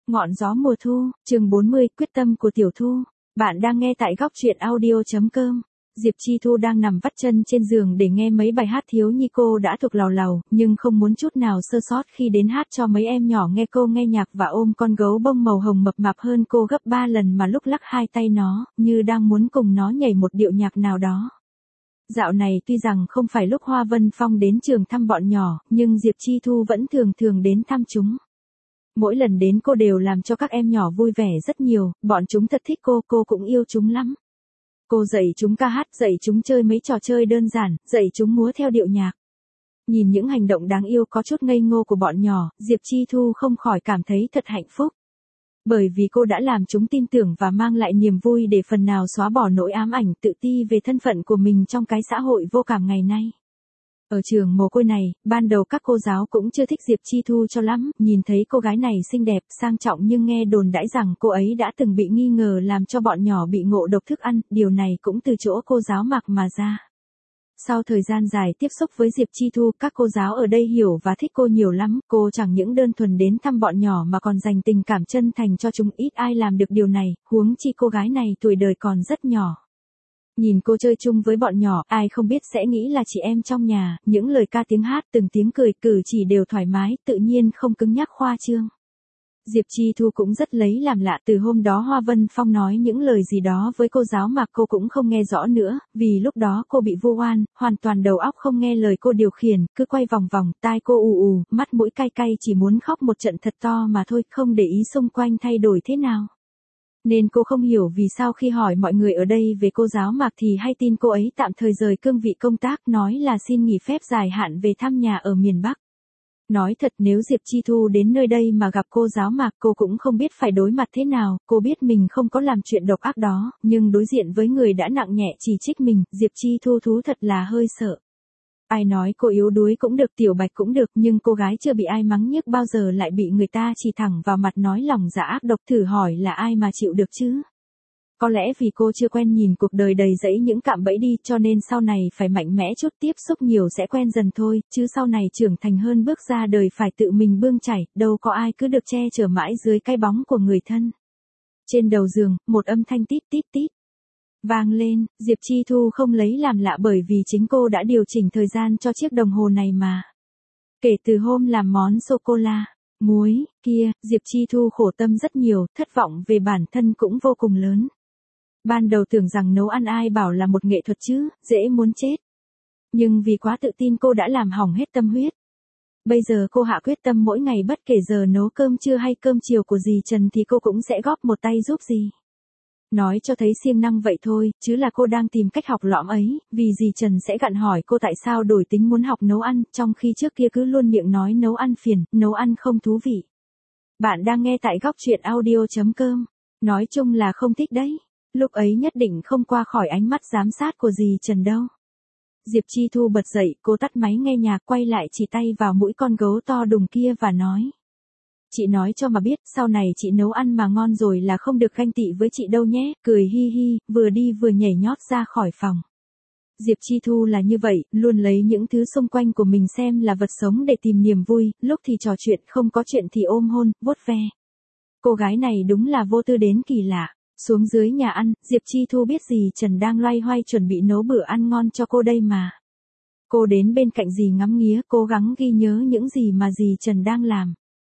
Ngọn gió mùa thu, chương 40, quyết tâm của Tiểu Thu. Bạn đang nghe tại góc truyện audio.com. Diệp Chi Thu đang nằm vắt chân trên giường để nghe mấy bài hát thiếu nhi cô đã thuộc làu làu, nhưng không muốn chút nào sơ sót khi đến hát cho mấy em nhỏ nghe cô nghe nhạc và ôm con gấu bông màu hồng mập mạp hơn cô gấp 3 lần mà lúc lắc hai tay nó, như đang muốn cùng nó nhảy một điệu nhạc nào đó. Dạo này tuy rằng không phải lúc Hoa Vân Phong đến trường thăm bọn nhỏ, nhưng Diệp Chi Thu vẫn thường thường đến thăm chúng. Mỗi lần đến cô đều làm cho các em nhỏ vui vẻ rất nhiều, bọn chúng thật thích cô cũng yêu chúng lắm. Cô dạy chúng ca hát, dạy chúng chơi mấy trò chơi đơn giản, dạy chúng múa theo điệu nhạc. Nhìn những hành động đáng yêu có chút ngây ngô của bọn nhỏ, Diệp Chi Thu không khỏi cảm thấy thật hạnh phúc. Bởi vì cô đã làm chúng tin tưởng và mang lại niềm vui để phần nào xóa bỏ nỗi ám ảnh tự ti về thân phận của mình trong cái xã hội vô cảm ngày nay. Ở trường mồ côi này, ban đầu các cô giáo cũng chưa thích Diệp Chi Thu cho lắm, nhìn thấy cô gái này xinh đẹp, sang trọng nhưng nghe đồn đãi rằng cô ấy đã từng bị nghi ngờ làm cho bọn nhỏ bị ngộ độc thức ăn, điều này cũng từ chỗ cô giáo Mạc mà ra. Sau thời gian dài tiếp xúc với Diệp Chi Thu, các cô giáo ở đây hiểu và thích cô nhiều lắm, cô chẳng những đơn thuần đến thăm bọn nhỏ mà còn dành tình cảm chân thành cho chúng, ít ai làm được điều này, huống chi cô gái này tuổi đời còn rất nhỏ. Nhìn cô chơi chung với bọn nhỏ, ai không biết sẽ nghĩ là chị em trong nhà, những lời ca tiếng hát, từng tiếng cười, cử chỉ đều thoải mái, tự nhiên không cứng nhắc khoa trương. Diệp Chi Thu cũng rất lấy làm lạ, từ hôm đó Hoa Vân Phong nói những lời gì đó với cô giáo mà cô cũng không nghe rõ nữa, vì lúc đó cô bị vu oan, hoàn toàn đầu óc không nghe lời cô điều khiển, cứ quay vòng vòng, tai cô ù ù, mắt mũi cay cay chỉ muốn khóc một trận thật to mà thôi, không để ý xung quanh thay đổi thế nào. Nên cô không hiểu vì sao khi hỏi mọi người ở đây về cô giáo Mạc thì hay tin cô ấy tạm thời rời cương vị công tác, nói là xin nghỉ phép dài hạn về thăm nhà ở miền Bắc. Nói thật, nếu Diệp Chi Thu đến nơi đây mà gặp cô giáo Mạc, cô cũng không biết phải đối mặt thế nào, cô biết mình không có làm chuyện độc ác đó, nhưng đối diện với người đã nặng nhẹ chỉ trích mình, Diệp Chi Thu thú thật là hơi sợ. Ai nói cô yếu đuối cũng được, tiểu bạch cũng được, nhưng cô gái chưa bị ai mắng nhức bao giờ lại bị người ta chỉ thẳng vào mặt nói lòng dạ ác độc, thử hỏi là ai mà chịu được chứ? Có lẽ vì cô chưa quen nhìn cuộc đời đầy rẫy những cạm bẫy đi, cho nên sau này phải mạnh mẽ chút, tiếp xúc nhiều sẽ quen dần thôi, chứ sau này trưởng thành hơn bước ra đời phải tự mình bươn chải, đâu có ai cứ được che chở mãi dưới cái bóng của người thân. Trên đầu giường, một âm thanh tít tít tít vang lên, Diệp Chi Thu không lấy làm lạ bởi vì chính cô đã điều chỉnh thời gian cho chiếc đồng hồ này mà. Kể từ hôm làm món sô-cô-la, muối, kia, Diệp Chi Thu khổ tâm rất nhiều, thất vọng về bản thân cũng vô cùng lớn. Ban đầu tưởng rằng nấu ăn ai bảo là một nghệ thuật chứ, dễ muốn chết. Nhưng vì quá tự tin cô đã làm hỏng hết tâm huyết. Bây giờ cô hạ quyết tâm mỗi ngày bất kể giờ nấu cơm trưa hay cơm chiều của dì Trần thì cô cũng sẽ góp một tay giúp dì. Nói cho thấy siêng năng vậy thôi, chứ là cô đang tìm cách học lỏm ấy, vì dì Trần sẽ gặn hỏi cô tại sao đổi tính muốn học nấu ăn, trong khi trước kia cứ luôn miệng nói nấu ăn phiền, nấu ăn không thú vị. Bạn đang nghe tại góc truyện audio.com. Nói chung là không thích đấy. Lúc ấy nhất định không qua khỏi ánh mắt giám sát của dì Trần đâu. Diệp Chi Thu bật dậy, cô tắt máy nghe nhạc, quay lại chỉ tay vào mũi con gấu to đùng kia và nói. Chị nói cho mà biết, sau này chị nấu ăn mà ngon rồi là không được ganh tị với chị đâu nhé, cười hi hi, vừa đi vừa nhảy nhót ra khỏi phòng. Diệp Chi Thu là như vậy, luôn lấy những thứ xung quanh của mình xem là vật sống để tìm niềm vui, lúc thì trò chuyện, không có chuyện thì ôm hôn, vuốt ve. Cô gái này đúng là vô tư đến kỳ lạ. Xuống dưới nhà ăn, Diệp Chi Thu biết dì Trần đang loay hoay chuẩn bị nấu bữa ăn ngon cho cô đây mà. Cô đến bên cạnh dì ngắm nghía, cố gắng ghi nhớ những gì mà dì Trần đang làm.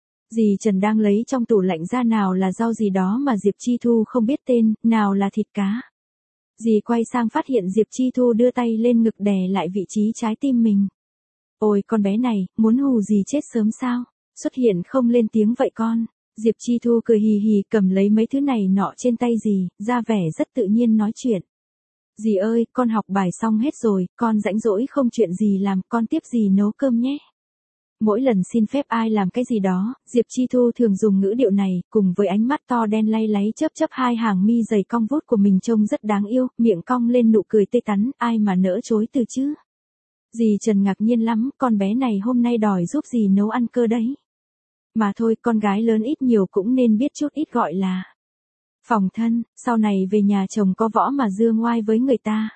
Dì Trần đang lấy trong tủ lạnh ra, nào là rau gì đó mà Diệp Chi Thu không biết tên, nào là thịt cá. Dì quay sang phát hiện Diệp Chi Thu đưa tay lên ngực đè lại vị trí trái tim mình. Ôi con bé này, muốn hù dì chết sớm sao? Xuất hiện không lên tiếng vậy con. Diệp Chi Thu cười hì hì cầm lấy mấy thứ này nọ trên tay dì, ra vẻ rất tự nhiên nói chuyện. Dì ơi, con học bài xong hết rồi, con rảnh rỗi không chuyện gì làm, con tiếp dì nấu cơm nhé. Mỗi lần xin phép ai làm cái gì đó, Diệp Chi Thu thường dùng ngữ điệu này, cùng với ánh mắt to đen lay láy chớp chớp hai hàng mi dày cong vút của mình trông rất đáng yêu, miệng cong lên nụ cười tươi tắn, ai mà nỡ chối từ chứ. Dì Trần ngạc nhiên lắm, con bé này hôm nay đòi giúp dì nấu ăn cơ đấy. Mà thôi, con gái lớn ít nhiều cũng nên biết chút ít gọi là phòng thân, sau này về nhà chồng có võ mà dương ngoai với người ta.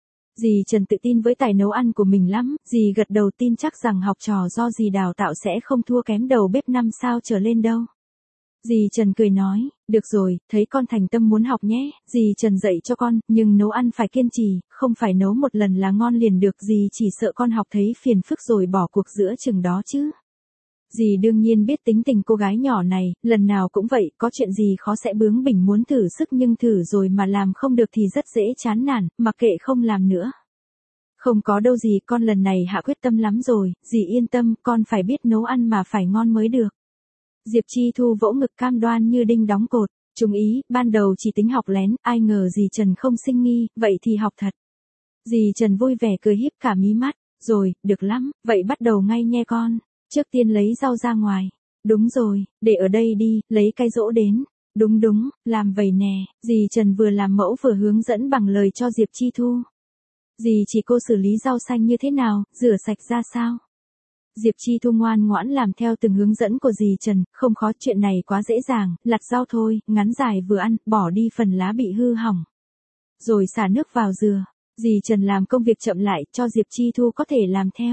Dì Trần tự tin với tài nấu ăn của mình lắm, dì gật đầu tin chắc rằng học trò do dì đào tạo sẽ không thua kém đầu bếp 5 sao trở lên đâu. Dì Trần cười nói, được rồi, thấy con thành tâm muốn học nhé, dì Trần dạy cho con, nhưng nấu ăn phải kiên trì, không phải nấu một lần là ngon liền được, dì chỉ sợ con học thấy phiền phức rồi bỏ cuộc giữa chừng đó chứ. Dì đương nhiên biết tính tình cô gái nhỏ này, lần nào cũng vậy, có chuyện gì khó sẽ bướng bỉnh muốn thử sức nhưng thử rồi mà làm không được thì rất dễ chán nản, mặc kệ không làm nữa. Không có đâu dì, con lần này hạ quyết tâm lắm rồi, dì yên tâm, con phải biết nấu ăn mà phải ngon mới được. Diệp Chi Thu vỗ ngực cam đoan như đinh đóng cột, chung ý, ban đầu chỉ tính học lén, ai ngờ dì Trần không sinh nghi, vậy thì học thật. Dì Trần vui vẻ cười híp cả mí mắt, rồi, được lắm, vậy bắt đầu ngay nghe con. Trước tiên lấy rau ra ngoài. Đúng rồi, để ở đây đi, lấy cái rỗ đến. Đúng đúng, làm vậy nè, dì Trần vừa làm mẫu vừa hướng dẫn bằng lời cho Diệp Chi Thu. Dì chỉ cô xử lý rau xanh như thế nào, rửa sạch ra sao. Diệp Chi Thu ngoan ngoãn làm theo từng hướng dẫn của dì Trần, không khó, chuyện này quá dễ dàng, lặt rau thôi, ngắn dài vừa ăn, bỏ đi phần lá bị hư hỏng. Rồi xả nước vào dừa. Dì Trần làm công việc chậm lại, cho Diệp Chi Thu có thể làm theo.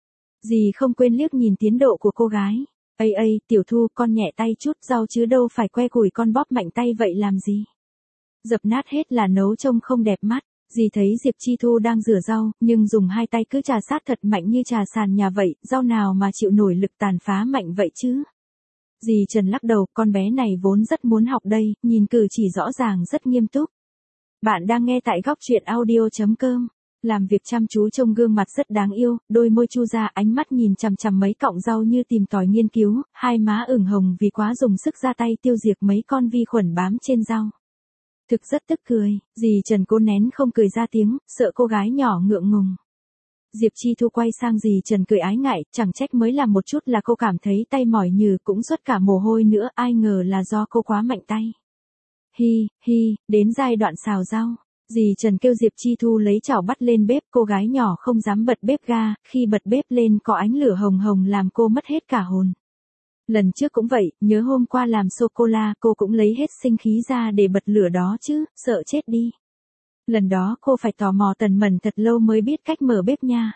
Dì không quên liếc nhìn tiến độ của cô gái. Ây, Tiểu Thu, con nhẹ tay chút, rau chứ đâu phải que củi, con bóp mạnh tay vậy làm gì. Dập nát hết là nấu trông không đẹp mắt. Dì thấy Diệp Chi Thu đang rửa rau, nhưng dùng hai tay cứ chà sát thật mạnh như chà sàn nhà vậy, rau nào mà chịu nổi lực tàn phá mạnh vậy chứ. Dì Trần lắc đầu, con bé này vốn rất muốn học đây, nhìn cử chỉ rõ ràng rất nghiêm túc. Bạn đang nghe tại góc truyện audio.com. Làm việc chăm chú trông gương mặt rất đáng yêu, đôi môi chu ra, ánh mắt nhìn chằm chằm mấy cọng rau như tìm tòi nghiên cứu, hai má ửng hồng vì quá dùng sức ra tay tiêu diệt mấy con vi khuẩn bám trên rau. Thực rất tức cười, dì Trần cố nén không cười ra tiếng, sợ cô gái nhỏ ngượng ngùng. Diệp Chi Thu quay sang dì Trần cười ái ngại, chẳng trách mới làm một chút là cô cảm thấy tay mỏi nhừ, cũng xuất cả mồ hôi nữa, ai ngờ là do cô quá mạnh tay. Hi, đến giai đoạn xào rau. Dì Trần kêu Diệp Chi Thu lấy chảo bắt lên bếp, cô gái nhỏ không dám bật bếp ga, khi bật bếp lên có ánh lửa hồng hồng làm cô mất hết cả hồn. Lần trước cũng vậy, nhớ hôm qua làm sô-cô-la, cô cũng lấy hết sinh khí ra để bật lửa đó chứ, sợ chết đi. Lần đó cô phải tò mò tần mẩn thật lâu mới biết cách mở bếp nha.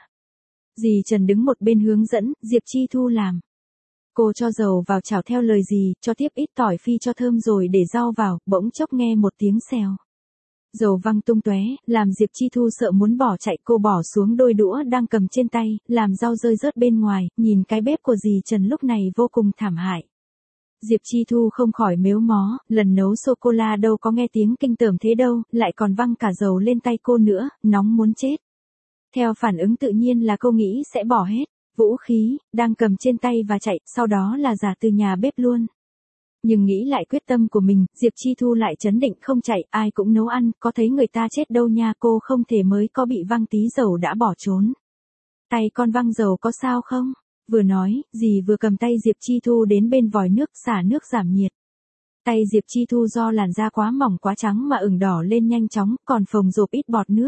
Dì Trần đứng một bên hướng dẫn, Diệp Chi Thu làm. Cô cho dầu vào chảo theo lời dì, cho tiếp ít tỏi phi cho thơm rồi để rau vào, bỗng chốc nghe một tiếng xèo. Dầu văng tung tóe, làm Diệp Chi Thu sợ muốn bỏ chạy, cô bỏ xuống đôi đũa đang cầm trên tay, làm rau rơi rớt bên ngoài, nhìn cái bếp của dì Trần lúc này vô cùng thảm hại. Diệp Chi Thu không khỏi mếu mó, lần nấu sô-cô-la đâu có nghe tiếng kinh tởm thế đâu, lại còn văng cả dầu lên tay cô nữa, nóng muốn chết. Theo phản ứng tự nhiên là cô nghĩ sẽ bỏ hết vũ khí đang cầm trên tay và chạy, sau đó là giả từ nhà bếp luôn. Nhưng nghĩ lại quyết tâm của mình, Diệp Chi Thu lại trấn định, không chạy, ai cũng nấu ăn, có thấy người ta chết đâu nha, cô không thể mới có bị văng tí dầu đã bỏ trốn. Tay con văng dầu có sao không? Vừa nói, dì vừa cầm tay Diệp Chi Thu đến bên vòi nước xả nước giảm nhiệt. Tay Diệp Chi Thu do làn da quá mỏng quá trắng mà ửng đỏ lên nhanh chóng, còn phồng rộp ít bọt nước.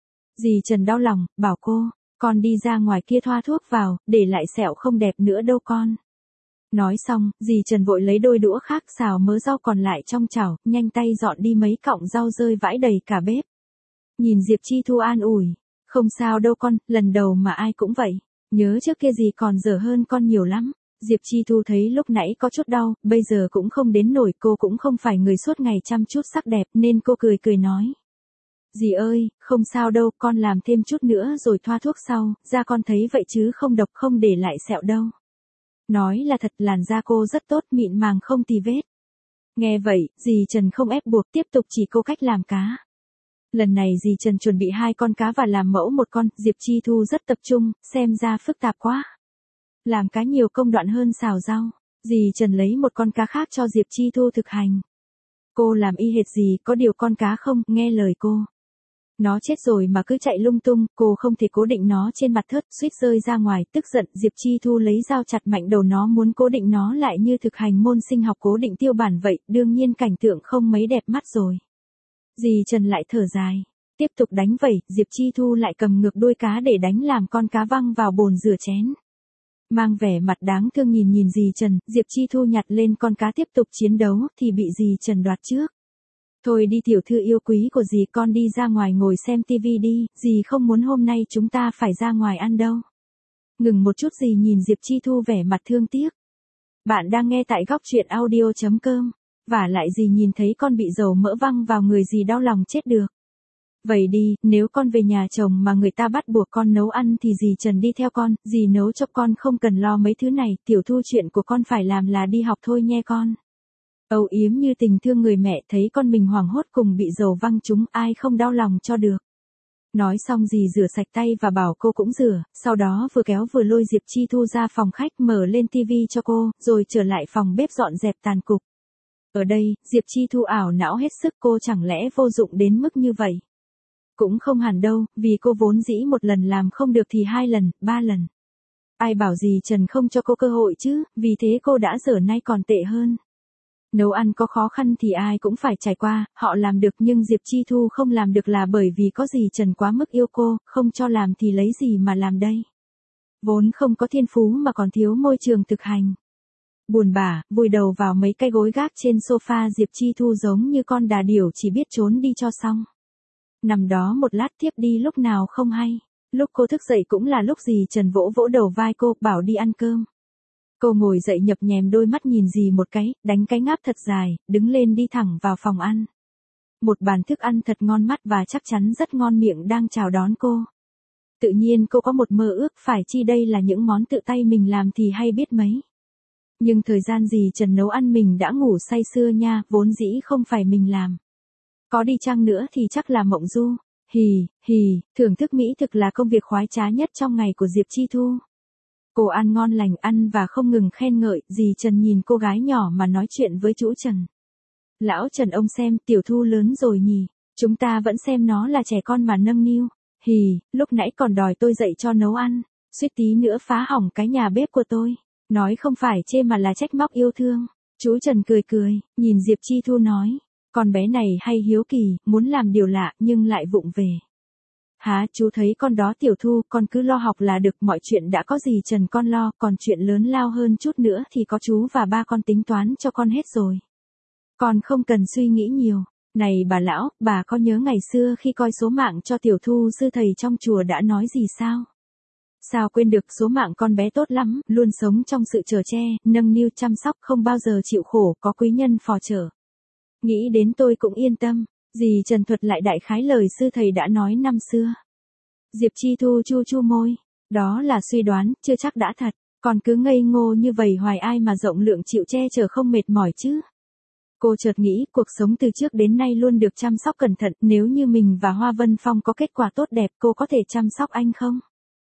Dì Trần đau lòng, bảo cô, con đi ra ngoài kia thoa thuốc vào, để lại sẹo không đẹp nữa đâu con. Nói xong, dì Trần vội lấy đôi đũa khác xào mớ rau còn lại trong chảo, nhanh tay dọn đi mấy cọng rau rơi vãi đầy cả bếp. Nhìn Diệp Chi Thu an ủi, không sao đâu con, lần đầu mà ai cũng vậy, nhớ trước kia dì còn dở hơn con nhiều lắm. Diệp Chi Thu thấy lúc nãy có chút đau, bây giờ cũng không đến nổi, cô cũng không phải người suốt ngày chăm chút sắc đẹp nên cô cười nói. Dì ơi, không sao đâu, con làm thêm chút nữa rồi thoa thuốc sau, da con thấy vậy chứ không độc, không để lại sẹo đâu. Nói là thật, làn da cô rất tốt, mịn màng không tì vết. Nghe vậy, dì Trần không ép buộc, tiếp tục chỉ cô cách làm cá. Lần này dì Trần chuẩn bị 2 con cá và làm mẫu một con, Diệp Chi Thu rất tập trung, xem ra phức tạp quá. Làm cá nhiều công đoạn hơn xào rau, dì Trần lấy một con cá khác cho Diệp Chi Thu thực hành. Cô làm y hệt gì, có điều con cá không, nghe lời cô. Nó chết rồi mà cứ chạy lung tung, cô không thể cố định nó trên mặt thớt, suýt rơi ra ngoài, tức giận, Diệp Chi Thu lấy dao chặt mạnh đầu nó, muốn cố định nó lại như thực hành môn sinh học cố định tiêu bản vậy, đương nhiên cảnh tượng không mấy đẹp mắt rồi. Dì Trần lại thở dài, tiếp tục đánh vẩy, Diệp Chi Thu lại cầm ngược đuôi cá để đánh, làm con cá văng vào bồn rửa chén. Mang vẻ mặt đáng thương nhìn dì Trần, Diệp Chi Thu nhặt lên con cá tiếp tục chiến đấu, thì bị dì Trần đoạt trước. Thôi đi tiểu thư yêu quý của dì, con đi ra ngoài ngồi xem tivi đi, dì không muốn hôm nay chúng ta phải ra ngoài ăn đâu. Ngừng một chút, dì nhìn Diệp Chi Thu vẻ mặt thương tiếc. Bạn đang nghe tại góc truyện audio.com. Vả lại gì nhìn thấy con bị dầu mỡ văng vào người gì đau lòng chết được. Vậy đi, nếu con về nhà chồng mà người ta bắt buộc con nấu ăn thì dì Trần đi theo con, dì nấu cho con không cần lo mấy thứ này, Tiểu Thu chuyện của con phải làm là đi học thôi nghe con. Âu yếm như tình thương người mẹ thấy con mình hoảng hốt cùng bị dầu văng trúng ai không đau lòng cho được. Nói xong dì rửa sạch tay và bảo cô cũng rửa, sau đó vừa kéo vừa lôi Diệp Chi Thu ra phòng khách mở lên tivi cho cô, rồi trở lại phòng bếp dọn dẹp tàn cục. Ở đây, Diệp Chi Thu ảo não hết sức cô chẳng lẽ vô dụng đến mức như vậy. Cũng không hẳn đâu, vì cô vốn dĩ một lần làm không được thì 2 lần, 3 lần. Ai bảo dì Trần không cho cô cơ hội chứ, vì thế cô đã dở nay còn tệ hơn. Nấu ăn có khó khăn thì ai cũng phải trải qua, họ làm được nhưng Diệp Chi Thu không làm được là bởi vì có dì Trần quá mức yêu cô, không cho làm thì lấy gì mà làm đây. Vốn không có thiên phú mà còn thiếu môi trường thực hành. Buồn bã, vùi đầu vào mấy cái gối gác trên sofa Diệp Chi Thu giống như con đà điểu chỉ biết trốn đi cho xong. Nằm đó một lát tiếp đi lúc nào không hay. Lúc cô thức dậy cũng là lúc dì Trần vỗ vỗ đầu vai cô, bảo đi ăn cơm. Cô ngồi dậy nhập nhèm đôi mắt nhìn dì một cái, đánh cái ngáp thật dài, đứng lên đi thẳng vào phòng ăn. Một bàn thức ăn thật ngon mắt và chắc chắn rất ngon miệng đang chào đón cô. Tự nhiên cô có một mơ ước phải chi đây là những món tự tay mình làm thì hay biết mấy. Nhưng thời gian dì Trần nấu ăn mình đã ngủ say sưa nha, vốn dĩ không phải mình làm. Có đi chăng nữa thì chắc là mộng du. Hì, thưởng thức mỹ thực là công việc khoái trá nhất trong ngày của Diệp Chi Thu. Cô ăn ngon lành ăn và không ngừng khen ngợi, dì Trần nhìn cô gái nhỏ mà nói chuyện với chú Trần. Lão Trần ông xem, Tiểu Thu lớn rồi nhỉ, chúng ta vẫn xem nó là trẻ con mà nâng niu. Lúc nãy còn đòi tôi dậy cho nấu ăn, suýt tí nữa phá hỏng cái nhà bếp của tôi. Nói không phải chê mà là trách móc yêu thương. Chú Trần cười, nhìn Diệp Chi Thu nói, con bé này hay hiếu kỳ, muốn làm điều lạ nhưng lại vụng về. Hả, chú thấy con đó Tiểu Thu, con cứ lo học là được, mọi chuyện đã có dì Trần con lo, còn chuyện lớn lao hơn chút nữa thì có chú và ba con tính toán cho con hết rồi. Con không cần suy nghĩ nhiều. Này bà lão, bà có nhớ ngày xưa khi coi số mạng cho Tiểu Thu sư thầy trong chùa đã nói gì sao? Sao quên được, số mạng con bé tốt lắm, luôn sống trong sự chở che, nâng niu chăm sóc, không bao giờ chịu khổ, có quý nhân phò trợ. Nghĩ đến tôi cũng yên tâm. Dì Trần thuật lại đại khái lời sư thầy đã nói năm xưa. Diệp Chi Thu chu môi. Đó là suy đoán, chưa chắc đã thật. Còn cứ ngây ngô như vậy hoài ai mà rộng lượng chịu che chở không mệt mỏi chứ. Cô chợt nghĩ cuộc sống từ trước đến nay luôn được chăm sóc cẩn thận. Nếu như mình và Hoa Vân Phong có kết quả tốt đẹp cô có thể chăm sóc anh không?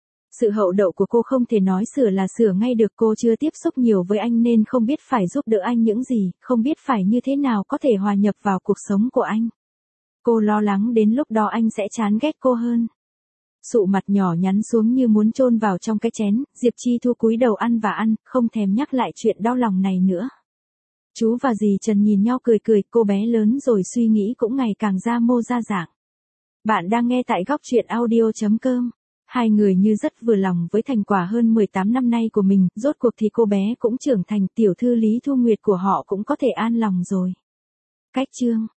Sự hậu đậu của cô không thể nói sửa là sửa ngay được, cô chưa tiếp xúc nhiều với anh nên không biết phải giúp đỡ anh những gì, không biết phải như thế nào có thể hòa nhập vào cuộc sống của anh. Cô lo lắng đến lúc đó anh sẽ chán ghét cô hơn. Sụ mặt nhỏ nhắn xuống như muốn chôn vào trong cái chén, Diệp Chi Thu cúi đầu ăn và ăn, không thèm nhắc lại chuyện đau lòng này nữa. Chú và dì Trần nhìn nhau cười, cô bé lớn rồi suy nghĩ cũng ngày càng ra mô ra dạng. Bạn đang nghe tại góc truyện audio.com. Hai người như rất vừa lòng với thành quả hơn 18 năm nay của mình, rốt cuộc thì cô bé cũng trưởng thành, tiểu thư Lý Thu Nguyệt của họ cũng có thể an lòng rồi. Cách chương